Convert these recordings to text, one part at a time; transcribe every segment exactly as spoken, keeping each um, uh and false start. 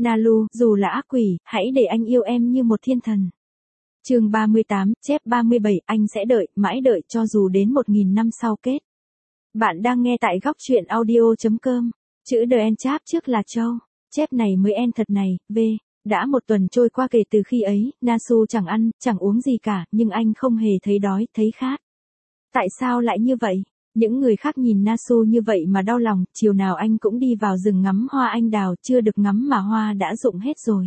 Nalu, dù là ác quỷ, hãy để anh yêu em như một thiên thần. Chương ba mươi tám, chép ba mươi bảy, anh sẽ đợi, mãi đợi cho dù đến một nghìn năm sau kết. Bạn đang nghe tại góc truyện audio chấm com. Chữ The End chap trước là Châu. Chép này mới end thật này, V. Đã một tuần trôi qua kể từ khi ấy, Nasu chẳng ăn, chẳng uống gì cả, nhưng anh không hề thấy đói, thấy khát. Tại sao lại như vậy? Những người khác nhìn Nasu như vậy mà đau lòng, chiều nào anh cũng đi vào rừng ngắm hoa anh đào, chưa được ngắm mà hoa đã rụng hết rồi.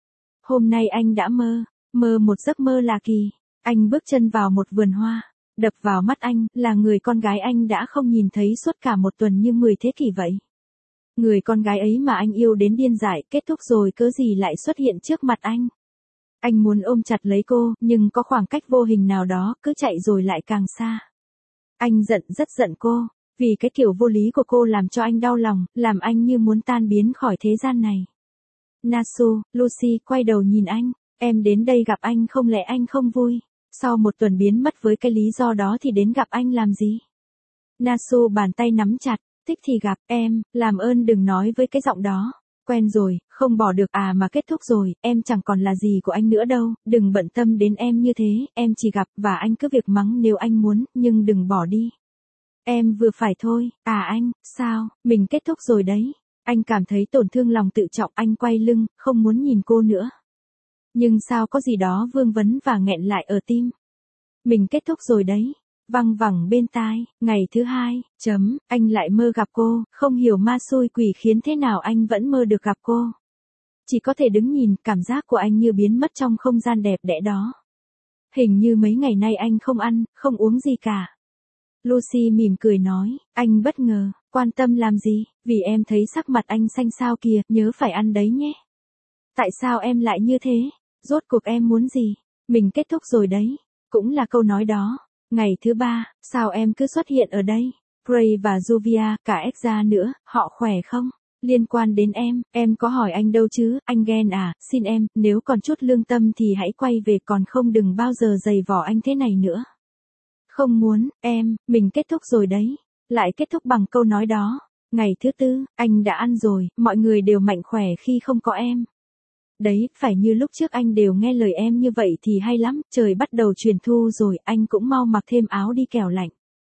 Hôm nay anh đã mơ, mơ một giấc mơ lạ kỳ. Anh bước chân vào một vườn hoa, đập vào mắt anh là người con gái anh đã không nhìn thấy suốt cả một tuần như mười thế kỷ vậy. Người con gái ấy mà anh yêu đến điên dại, kết thúc rồi cớ gì lại xuất hiện trước mặt anh. Anh muốn ôm chặt lấy cô, nhưng có khoảng cách vô hình nào đó, cứ chạy rồi lại càng xa. Anh giận, rất giận cô, vì cái kiểu vô lý của cô làm cho anh đau lòng, làm anh như muốn tan biến khỏi thế gian này. Nasu, Lucy quay đầu nhìn anh, em đến đây gặp anh không lẽ anh không vui? Sau một tuần biến mất với cái lý do đó thì đến gặp anh làm gì? Nasu bàn tay nắm chặt, thích thì gặp em, làm ơn đừng nói với cái giọng đó. Quen rồi, không bỏ được à mà kết thúc rồi, em chẳng còn là gì của anh nữa đâu, đừng bận tâm đến em như thế, em chỉ gặp và anh cứ việc mắng nếu anh muốn, nhưng đừng bỏ đi. Em vừa phải thôi, à anh, sao, mình kết thúc rồi đấy. Anh cảm thấy tổn thương lòng tự trọng, anh quay lưng, không muốn nhìn cô nữa. Nhưng sao có gì đó vương vấn và nghẹn lại ở tim. Mình kết thúc rồi đấy. Văng vẳng bên tai, ngày thứ hai, chấm, anh lại mơ gặp cô, không hiểu ma xui quỷ khiến thế nào anh vẫn mơ được gặp cô. Chỉ có thể đứng nhìn, cảm giác của anh như biến mất trong không gian đẹp đẽ đó. Hình như mấy ngày nay anh không ăn, không uống gì cả. Lucy mỉm cười nói, anh bất ngờ, quan tâm làm gì, vì em thấy sắc mặt anh xanh xao kìa, nhớ phải ăn đấy nhé. Tại sao em lại như thế? Rốt cuộc em muốn gì? Mình kết thúc rồi đấy. Cũng là câu nói đó. Ngày thứ ba, sao em cứ xuất hiện ở đây? Gray và Juvia, cả Exa nữa, họ khỏe không? Liên quan đến em, em có hỏi anh đâu chứ, anh ghen à, xin em, nếu còn chút lương tâm thì hãy quay về còn không đừng bao giờ giày vò anh thế này nữa. Không muốn, em, mình kết thúc rồi đấy. Lại kết thúc bằng câu nói đó. Ngày thứ tư, anh đã ăn rồi, mọi người đều mạnh khỏe khi không có em. Đấy, phải như lúc trước anh đều nghe lời em như vậy thì hay lắm, trời bắt đầu chuyển thu rồi, anh cũng mau mặc thêm áo đi kẻo lạnh.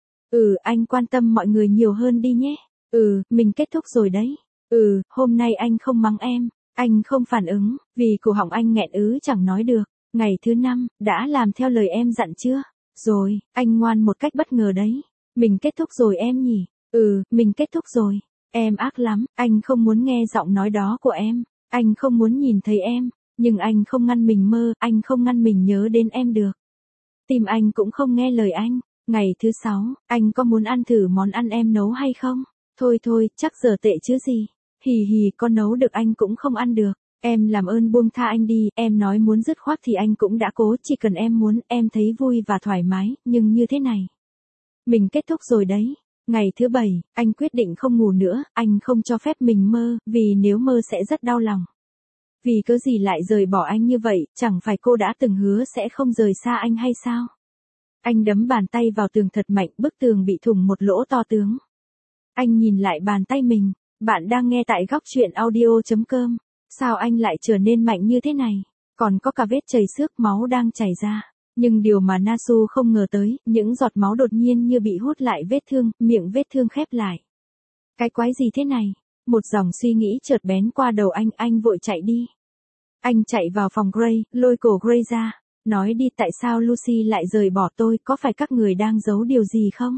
Ừ, anh quan tâm mọi người nhiều hơn đi nhé. Ừ, mình kết thúc rồi đấy. Ừ, hôm nay anh không mắng em, anh không phản ứng, vì cổ họng anh nghẹn ứ chẳng nói được. Ngày thứ năm, đã làm theo lời em dặn chưa? Rồi, anh ngoan một cách bất ngờ đấy. Mình kết thúc rồi em nhỉ? Ừ, mình kết thúc rồi. Em ác lắm, anh không muốn nghe giọng nói đó của em. Anh không muốn nhìn thấy em, nhưng anh không ngăn mình mơ, anh không ngăn mình nhớ đến em được. Tim anh cũng không nghe lời anh. Ngày thứ sáu, anh có muốn ăn thử món ăn em nấu hay không? Thôi thôi, chắc giờ tệ chứ gì. Hì hì, con nấu được anh cũng không ăn được. Em làm ơn buông tha anh đi, em nói muốn dứt khoát thì anh cũng đã cố, chỉ cần em muốn, em thấy vui và thoải mái, nhưng như thế này. Mình kết thúc rồi đấy. Ngày thứ bảy, anh quyết định không ngủ nữa, anh không cho phép mình mơ, vì nếu mơ sẽ rất đau lòng. Vì cớ gì lại rời bỏ anh như vậy, chẳng phải cô đã từng hứa sẽ không rời xa anh hay sao? Anh đấm bàn tay vào tường thật mạnh, bức tường bị thủng một lỗ to tướng. Anh nhìn lại bàn tay mình, bạn đang nghe tại góc truyện audio chấm com. Sao anh lại trở nên mạnh như thế này? Còn có cả vết chảy xước, máu đang chảy ra. Nhưng điều mà Nasu không ngờ tới, những giọt máu đột nhiên như bị hút lại vết thương, miệng vết thương khép lại. Cái quái gì thế này? Một dòng suy nghĩ chợt bén qua đầu anh, anh vội chạy đi. Anh chạy vào phòng Gray, lôi cổ Gray ra, nói đi tại sao Lucy lại rời bỏ tôi, có phải các người đang giấu điều gì không?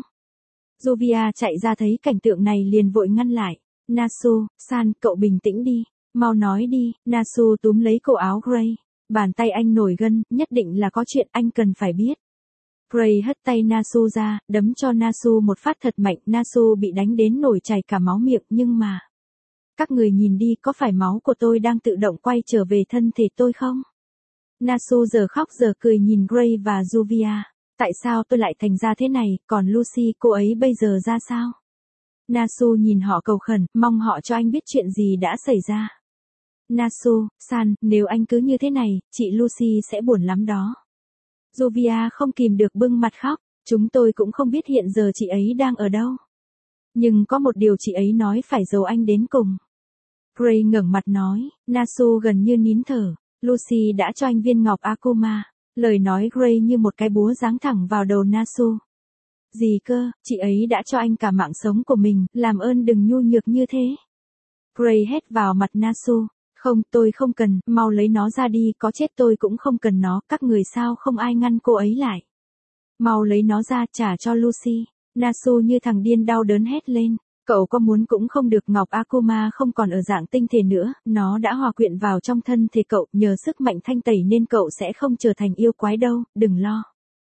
Juvia chạy ra thấy cảnh tượng này liền vội ngăn lại. Nasu, San, cậu bình tĩnh đi, mau nói đi. Nasu túm lấy cổ áo Gray. Bàn tay anh nổi gân, nhất định là có chuyện anh cần phải biết. Gray hất tay Nasu ra, đấm cho Nasu một phát thật mạnh, Nasu bị đánh đến nổi chảy cả máu miệng, nhưng mà... Các người nhìn đi, có phải máu của tôi đang tự động quay trở về thân thể tôi không? Nasu giờ khóc giờ cười nhìn Gray và Juvia. Tại sao tôi lại thành ra thế này, còn Lucy, cô ấy bây giờ ra sao? Nasu nhìn họ cầu khẩn, mong họ cho anh biết chuyện gì đã xảy ra. Nasu, San, nếu anh cứ như thế này, chị Lucy sẽ buồn lắm đó. Juvia không kìm được bưng mặt khóc, chúng tôi cũng không biết hiện giờ chị ấy đang ở đâu. Nhưng có một điều chị ấy nói phải giấu anh đến cùng. Gray ngẩng mặt nói, Nasu gần như nín thở, Lucy đã cho anh viên ngọc Akuma. Lời nói Gray như một cái búa giáng thẳng vào đầu Nasu. Gì cơ, chị ấy đã cho anh cả mạng sống của mình, làm ơn đừng nhu nhược như thế. Gray hét vào mặt Nasu, không, tôi không cần, mau lấy nó ra đi, có chết tôi cũng không cần nó, các người sao không ai ngăn cô ấy lại. Mau lấy nó ra, trả cho Lucy. Nasu như thằng điên đau đớn hét lên. Cậu có muốn cũng không được, ngọc Akuma không còn ở dạng tinh thể nữa, nó đã hòa quyện vào trong thân thể cậu, nhờ sức mạnh thanh tẩy nên cậu sẽ không trở thành yêu quái đâu, đừng lo.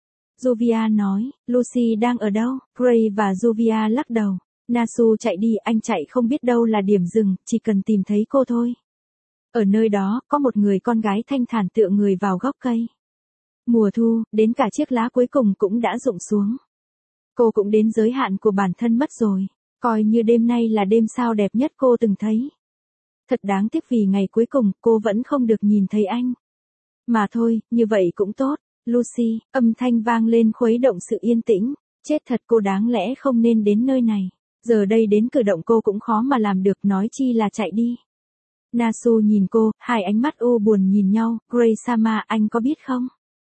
Juvia nói, Lucy đang ở đâu? Gray và Juvia lắc đầu. Nasu chạy đi, anh chạy không biết đâu là điểm dừng, chỉ cần tìm thấy cô thôi. Ở nơi đó, có một người con gái thanh thản tựa người vào gốc cây. Mùa thu, đến cả chiếc lá cuối cùng cũng đã rụng xuống. Cô cũng đến giới hạn của bản thân mất rồi. Coi như đêm nay là đêm sao đẹp nhất cô từng thấy. Thật đáng tiếc vì ngày cuối cùng cô vẫn không được nhìn thấy anh. Mà thôi, như vậy cũng tốt. Lucy, âm thanh vang lên khuấy động sự yên tĩnh. Chết thật, cô đáng lẽ không nên đến nơi này. Giờ đây đến cử động cô cũng khó mà làm được, nói chi là chạy đi. Nasu nhìn cô, hai ánh mắt u buồn nhìn nhau. Gray-sama, anh có biết không?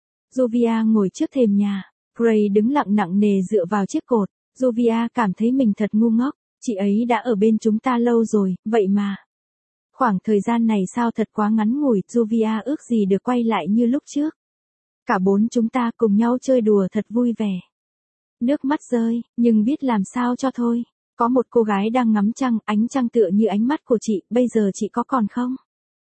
Juvia ngồi trước thềm nhà. Gray đứng lặng nặng nề dựa vào chiếc cột. Juvia cảm thấy mình thật ngu ngốc, chị ấy đã ở bên chúng ta lâu rồi, vậy mà. Khoảng thời gian này sao thật quá ngắn ngủi, Juvia ước gì được quay lại như lúc trước. Cả bốn chúng ta cùng nhau chơi đùa thật vui vẻ. Nước mắt rơi, nhưng biết làm sao cho thôi. Có một cô gái đang ngắm trăng, ánh trăng tựa như ánh mắt của chị, bây giờ chị có còn không?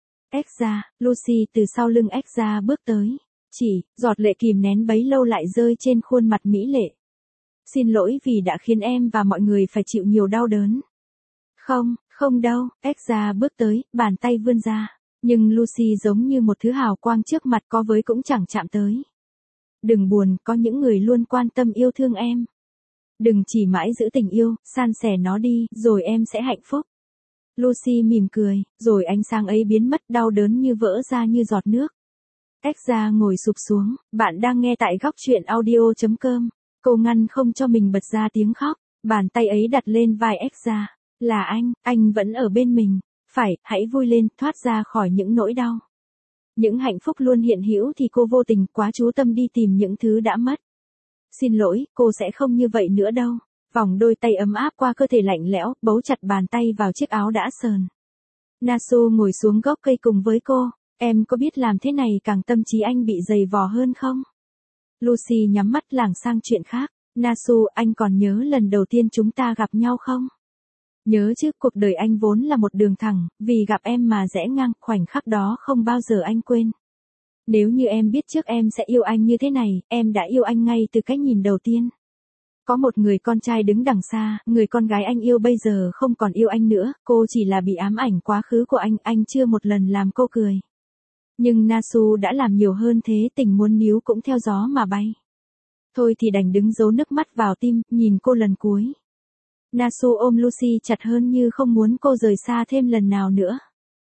Ekza, Lucy từ sau lưng Ekza bước tới. Chị, giọt lệ kìm nén bấy lâu lại rơi trên khuôn mặt mỹ lệ. Xin lỗi vì đã khiến em và mọi người phải chịu nhiều đau đớn. Không, không đâu, Ekza bước tới, bàn tay vươn ra. Nhưng Lucy giống như một thứ hào quang trước mặt, có với cũng chẳng chạm tới. Đừng buồn, có những người luôn quan tâm yêu thương em. Đừng chỉ mãi giữ tình yêu, san sẻ nó đi, rồi em sẽ hạnh phúc. Lucy mỉm cười, rồi ánh sáng ấy biến mất, đau đớn như vỡ ra như giọt nước. Ekza ngồi sụp xuống, bạn đang nghe tại góc truyện audio chấm com. Cô ngăn không cho mình bật ra tiếng khóc, bàn tay ấy đặt lên vai Ekza. Là anh, anh vẫn ở bên mình. Phải, hãy vui lên, thoát ra khỏi những nỗi đau. Những hạnh phúc luôn hiện hữu thì cô vô tình quá chú tâm đi tìm những thứ đã mất. Xin lỗi, cô sẽ không như vậy nữa đâu. Vòng đôi tay ấm áp qua cơ thể lạnh lẽo, bấu chặt bàn tay vào chiếc áo đã sờn. Nasu ngồi xuống gốc cây cùng với cô. Em có biết làm thế này càng tâm trí anh bị dày vò hơn không? Lucy nhắm mắt lảng sang chuyện khác. Nasu, anh còn nhớ lần đầu tiên chúng ta gặp nhau không? Nhớ chứ, cuộc đời anh vốn là một đường thẳng, vì gặp em mà rẽ ngang, khoảnh khắc đó không bao giờ anh quên. Nếu như em biết trước em sẽ yêu anh như thế này, em đã yêu anh ngay từ cái nhìn đầu tiên. Có một người con trai đứng đằng xa, người con gái anh yêu bây giờ không còn yêu anh nữa, cô chỉ là bị ám ảnh quá khứ của anh, anh chưa một lần làm cô cười. Nhưng Nasu đã làm nhiều hơn thế, tình muốn níu cũng theo gió mà bay. Thôi thì đành đứng giấu nước mắt vào tim, nhìn cô lần cuối. Nasu ôm Lucy chặt hơn như không muốn cô rời xa thêm lần nào nữa.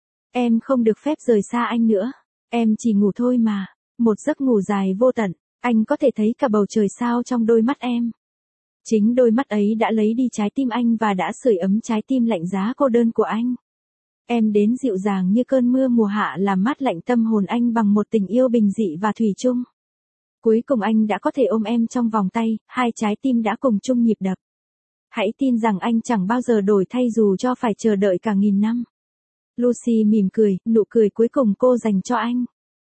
Em không được phép rời xa anh nữa. Em chỉ ngủ thôi mà. Một giấc ngủ dài vô tận. Anh có thể thấy cả bầu trời sao trong đôi mắt em. Chính đôi mắt ấy đã lấy đi trái tim anh và đã sưởi ấm trái tim lạnh giá cô đơn của anh. Em đến dịu dàng như cơn mưa mùa hạ làm mát lạnh tâm hồn anh bằng một tình yêu bình dị và thủy chung. Cuối cùng anh đã có thể ôm em trong vòng tay, hai trái tim đã cùng chung nhịp đập. Hãy tin rằng anh chẳng bao giờ đổi thay dù cho phải chờ đợi cả nghìn năm. Lucy mỉm cười, nụ cười cuối cùng cô dành cho anh.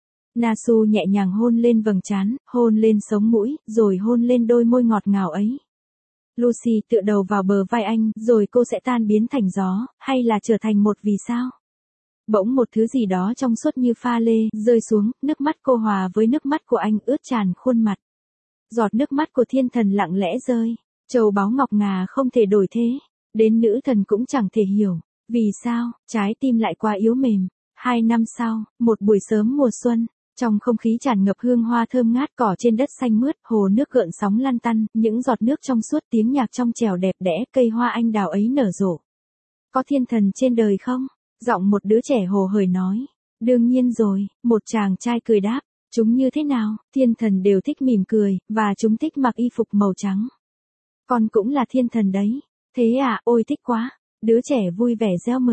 Nasu nhẹ nhàng hôn lên vầng trán, hôn lên sống mũi, rồi hôn lên đôi môi ngọt ngào ấy. Lucy tựa đầu vào bờ vai anh, rồi cô sẽ tan biến thành gió, hay là trở thành một vì sao? Bỗng một thứ gì đó trong suốt như pha lê, rơi xuống, nước mắt cô hòa với nước mắt của anh ướt tràn khuôn mặt. Giọt nước mắt của thiên thần lặng lẽ rơi. Châu báu ngọc ngà không thể đổi thế. Đến nữ thần cũng chẳng thể hiểu. Vì sao, trái tim lại quá yếu mềm. Hai năm sau, một buổi sớm mùa xuân. Trong không khí tràn ngập hương hoa thơm ngát, cỏ trên đất xanh mướt, hồ nước gợn sóng lăn tăn, những giọt nước trong suốt, tiếng nhạc trong trẻo đẹp đẽ, cây hoa anh đào ấy nở rộ. Có thiên thần trên đời không? Giọng một đứa trẻ hồ hởi nói. Đương nhiên rồi, một chàng trai cười đáp. Chúng như thế nào? Thiên thần đều thích mỉm cười, và chúng thích mặc y phục màu trắng. Con cũng là thiên thần đấy. Thế à, ôi thích quá. Đứa trẻ vui vẻ reo mừng.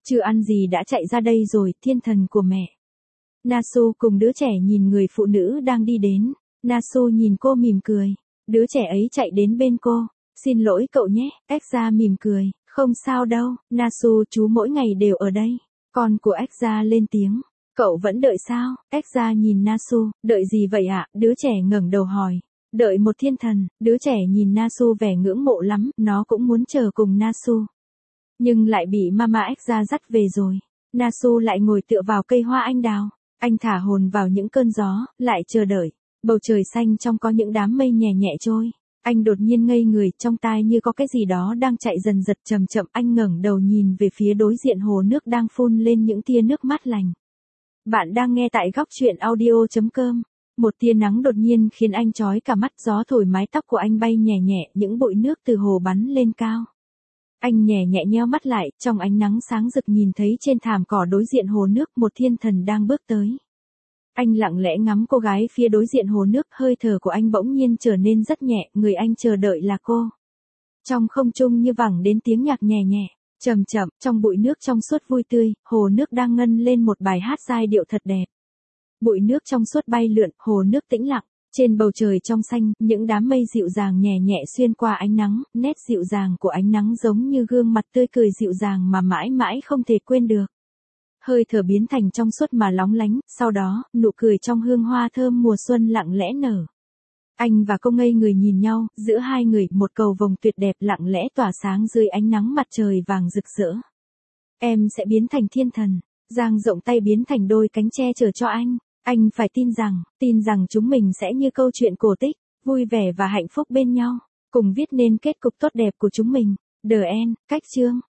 Chưa ăn gì đã chạy ra đây rồi, thiên thần của mẹ. Nasu cùng đứa trẻ nhìn người phụ nữ đang đi đến. Nasu nhìn cô mỉm cười. Đứa trẻ ấy chạy đến bên cô. Xin lỗi cậu nhé, Ekza mỉm cười. Không sao đâu, Nasu chú mỗi ngày đều ở đây. Con của Ekza lên tiếng. Cậu vẫn đợi sao? Ekza nhìn Nasu, đợi gì vậy ạ? Đứa trẻ ngẩng đầu hỏi. Đợi một thiên thần, đứa trẻ nhìn Nasu vẻ ngưỡng mộ lắm, nó cũng muốn chờ cùng Nasu. Nhưng lại bị Mama Ekza dắt về rồi. Nasu lại ngồi tựa vào cây hoa anh đào. Anh thả hồn vào những cơn gió, lại chờ đợi. Bầu trời xanh trong có những đám mây nhẹ nhẹ trôi. Anh đột nhiên ngây người, trong tai như có cái gì đó đang chạy dần dật chậm chậm. Anh ngẩng đầu nhìn về phía đối diện hồ nước đang phun lên những tia nước mát lành. Bạn đang nghe tại góc chuyện audio chấm com. Một tia nắng đột nhiên khiến anh chói cả mắt, gió thổi mái tóc của anh bay nhẹ nhẹ, những bụi nước từ hồ bắn lên cao. Anh nhẹ nhẹ nheo mắt lại, trong ánh nắng sáng rực nhìn thấy trên thảm cỏ đối diện hồ nước một thiên thần đang bước tới. Anh lặng lẽ ngắm cô gái phía đối diện hồ nước, hơi thở của anh bỗng nhiên trở nên rất nhẹ, người anh chờ đợi là cô. Trong không trung như vẳng đến tiếng nhạc nhẹ nhẹ, chậm chậm, trong bụi nước trong suốt vui tươi, hồ nước đang ngân lên một bài hát giai điệu thật đẹp. Bụi nước trong suốt bay lượn, hồ nước tĩnh lặng, trên bầu trời trong xanh, những đám mây dịu dàng nhẹ nhẹ xuyên qua ánh nắng, nét dịu dàng của ánh nắng giống như gương mặt tươi cười dịu dàng mà mãi mãi không thể quên được. Hơi thở biến thành trong suốt mà lóng lánh, sau đó, nụ cười trong hương hoa thơm mùa xuân lặng lẽ nở. Anh và cô ngây người nhìn nhau, giữa hai người, một cầu vồng tuyệt đẹp lặng lẽ tỏa sáng dưới ánh nắng mặt trời vàng rực rỡ. Em sẽ biến thành thiên thần, dang rộng tay biến thành đôi cánh che chở cho anh. Anh phải tin rằng, tin rằng chúng mình sẽ như câu chuyện cổ tích, vui vẻ và hạnh phúc bên nhau, cùng viết nên kết cục tốt đẹp của chúng mình. The End, cách chương.